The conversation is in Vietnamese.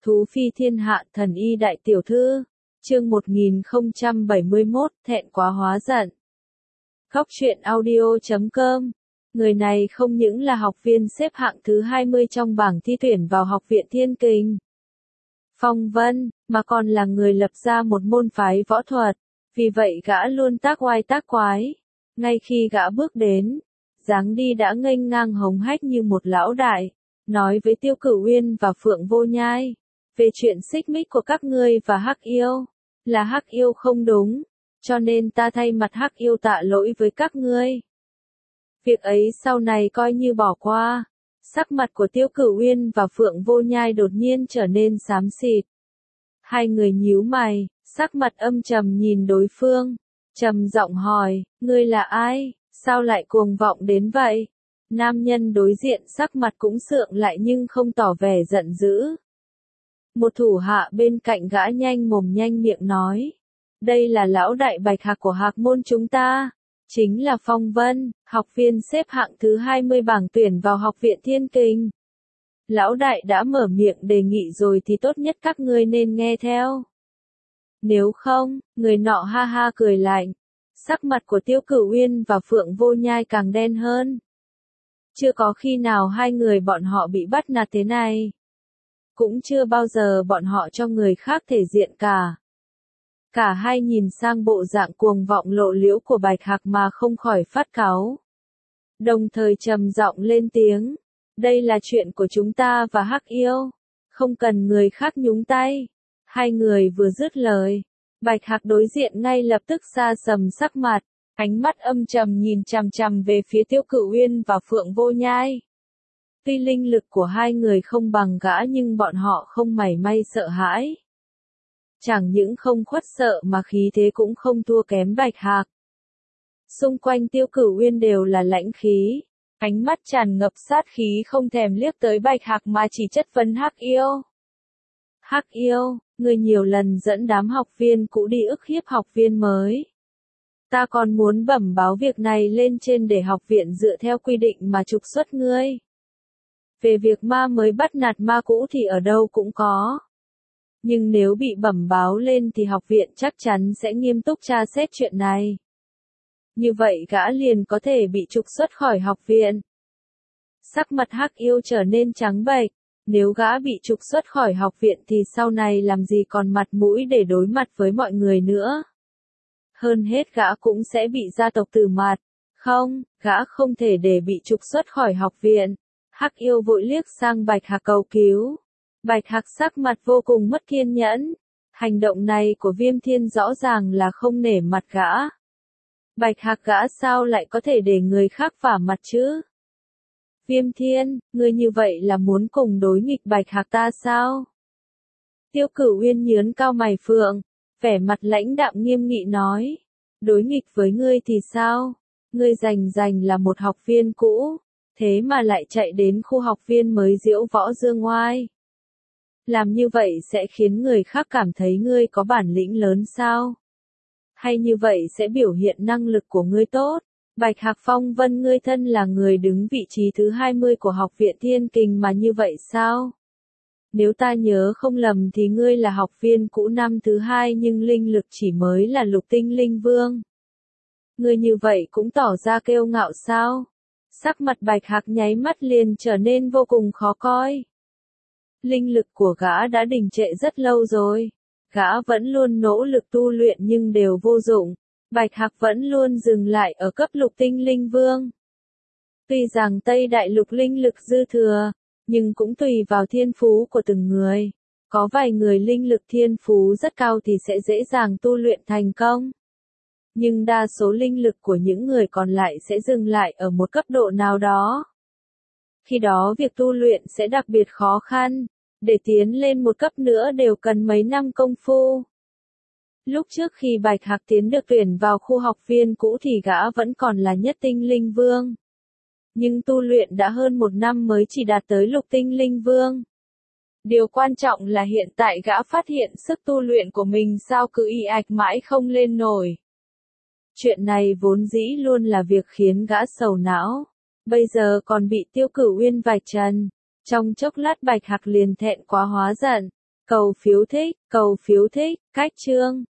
Thú phi thiên hạ thần y đại tiểu thư. Chương 1071, thẹn quá hóa giận. Góc truyện audio.com. Người này không những là học viên xếp hạng thứ 20 trong bảng thi tuyển vào Học viện Thiên Kình Phong Vân, mà còn là người lập ra một môn phái võ thuật. Vì vậy gã luôn tác oai tác quái. Ngay khi gã bước đến, dáng đi đã nghênh ngang hống hách như một lão đại, nói với Tiêu Cửu Uyên và Phượng Vô Nhai, về chuyện xích mích của các ngươi và Hắc Yêu, là Hắc Yêu không đúng, cho nên ta thay mặt Hắc Yêu tạ lỗi với các ngươi. Việc ấy sau này coi như bỏ qua. Sắc mặt của Tiêu Cửu Uyên và Phượng Vô Nhai đột nhiên trở nên xám xịt. Hai người nhíu mày, sắc mặt âm trầm nhìn đối phương, trầm giọng hỏi, ngươi là ai, sao lại cuồng vọng đến vậy? Nam nhân đối diện sắc mặt cũng sượng lại nhưng không tỏ vẻ giận dữ. Một thủ hạ bên cạnh gã nhanh mồm nhanh miệng nói, đây là lão đại Bạch Hạc của Hạc môn chúng ta, chính là Phong Vân, học viên xếp hạng thứ 20 bảng tuyển vào Học viện Thiên Kình. Lão đại đã mở miệng đề nghị rồi thì tốt nhất các ngươi nên nghe theo. Nếu không, người nọ ha ha cười lạnh. Sắc mặt của Tiêu Cửu Uyên và Phượng Vô Nhai càng đen hơn. Chưa có khi nào hai người bọn họ bị bắt nạt thế này. Cũng chưa bao giờ bọn họ cho người khác thể diện cả. Cả hai nhìn sang bộ dạng cuồng vọng lộ liễu của Bạch Hạc mà không khỏi phát cáu. Đồng thời trầm giọng lên tiếng. Đây là chuyện của chúng ta và Hắc Yêu. Không cần người khác nhúng tay. Hai người vừa dứt lời. Bạch Hạc đối diện ngay lập tức xa sầm sắc mặt. Ánh mắt âm trầm nhìn chằm chằm về phía Tiêu Cửu Uyên và Phượng Vô Nhai. Tuy linh lực của hai người không bằng gã nhưng bọn họ không mảy may sợ hãi. Chẳng những không khuất sợ mà khí thế cũng không thua kém Bạch Hạc. Xung quanh Tiêu Cửu Uyên đều là lãnh khí. Ánh mắt tràn ngập sát khí không thèm liếc tới Bạch Hạc mà chỉ chất vấn Hắc Yêu. Hắc Yêu, người nhiều lần dẫn đám học viên cũ đi ức hiếp học viên mới. Ta còn muốn bẩm báo việc này lên trên để học viện dựa theo quy định mà trục xuất ngươi. Về việc ma mới bắt nạt ma cũ thì ở đâu cũng có. Nhưng nếu bị bẩm báo lên thì học viện chắc chắn sẽ nghiêm túc tra xét chuyện này. Như vậy gã liền có thể bị trục xuất khỏi học viện. Sắc mặt Hắc Yêu trở nên trắng bệch. Nếu gã bị trục xuất khỏi học viện thì sau này làm gì còn mặt mũi để đối mặt với mọi người nữa. Hơn hết gã cũng sẽ bị gia tộc từ mặt. Không, gã không thể để bị trục xuất khỏi học viện. Hắc Yêu vội liếc sang Bạch Hạc cầu cứu. Bạch Hạc sắc mặt vô cùng mất kiên nhẫn. Hành động này của Viêm Thiên rõ ràng là không nể mặt gã. Bạch Hạc gã sao lại có thể để người khác vả mặt chứ? Viêm Thiên, ngươi như vậy là muốn cùng đối nghịch Bạch Hạc ta sao? Tiêu Cửu Uyên nhướng cao mày phượng, vẻ mặt lãnh đạm nghiêm nghị nói. Đối nghịch với ngươi thì sao? Ngươi rành là một học viên cũ, thế mà lại chạy đến khu học viên mới diễu võ dương oai. Làm như vậy sẽ khiến người khác cảm thấy ngươi có bản lĩnh lớn sao? Hay như vậy sẽ biểu hiện năng lực của ngươi tốt? Bạch Hạc Phong Vân ngươi thân là người đứng vị trí thứ 20 của Học viện Thiên Kình mà như vậy sao? Nếu ta nhớ không lầm thì ngươi là học viên cũ năm thứ 2 nhưng linh lực chỉ mới là lục tinh linh vương. Ngươi như vậy cũng tỏ ra kiêu ngạo sao? Sắc mặt Bạch Hạc nháy mắt liền trở nên vô cùng khó coi. Linh lực của gã đã đình trệ rất lâu rồi. Gã vẫn luôn nỗ lực tu luyện nhưng đều vô dụng. Bạch Hạc vẫn luôn dừng lại ở cấp lục tinh linh vương. Tuy rằng Tây Đại Lục linh lực dư thừa, nhưng cũng tùy vào thiên phú của từng người. Có vài người linh lực thiên phú rất cao thì sẽ dễ dàng tu luyện thành công. Nhưng đa số linh lực của những người còn lại sẽ dừng lại ở một cấp độ nào đó. Khi đó việc tu luyện sẽ đặc biệt khó khăn. Để tiến lên một cấp nữa đều cần mấy năm công phu. Lúc trước khi Bạch Hạc tiến được tuyển vào khu học viên cũ thì gã vẫn còn là nhất tinh linh vương. Nhưng tu luyện đã hơn một năm mới chỉ đạt tới lục tinh linh vương. Điều quan trọng là hiện tại gã phát hiện sức tu luyện của mình sao cứ ì ạch mãi không lên nổi. Chuyện này vốn dĩ luôn là việc khiến gã sầu não. Bây giờ còn bị Tiêu Cửu Uyên vạch trần. Trong chốc lát Bạch Hạc liền thẹn quá hóa giận. Cầu phiếu thích, cách chương.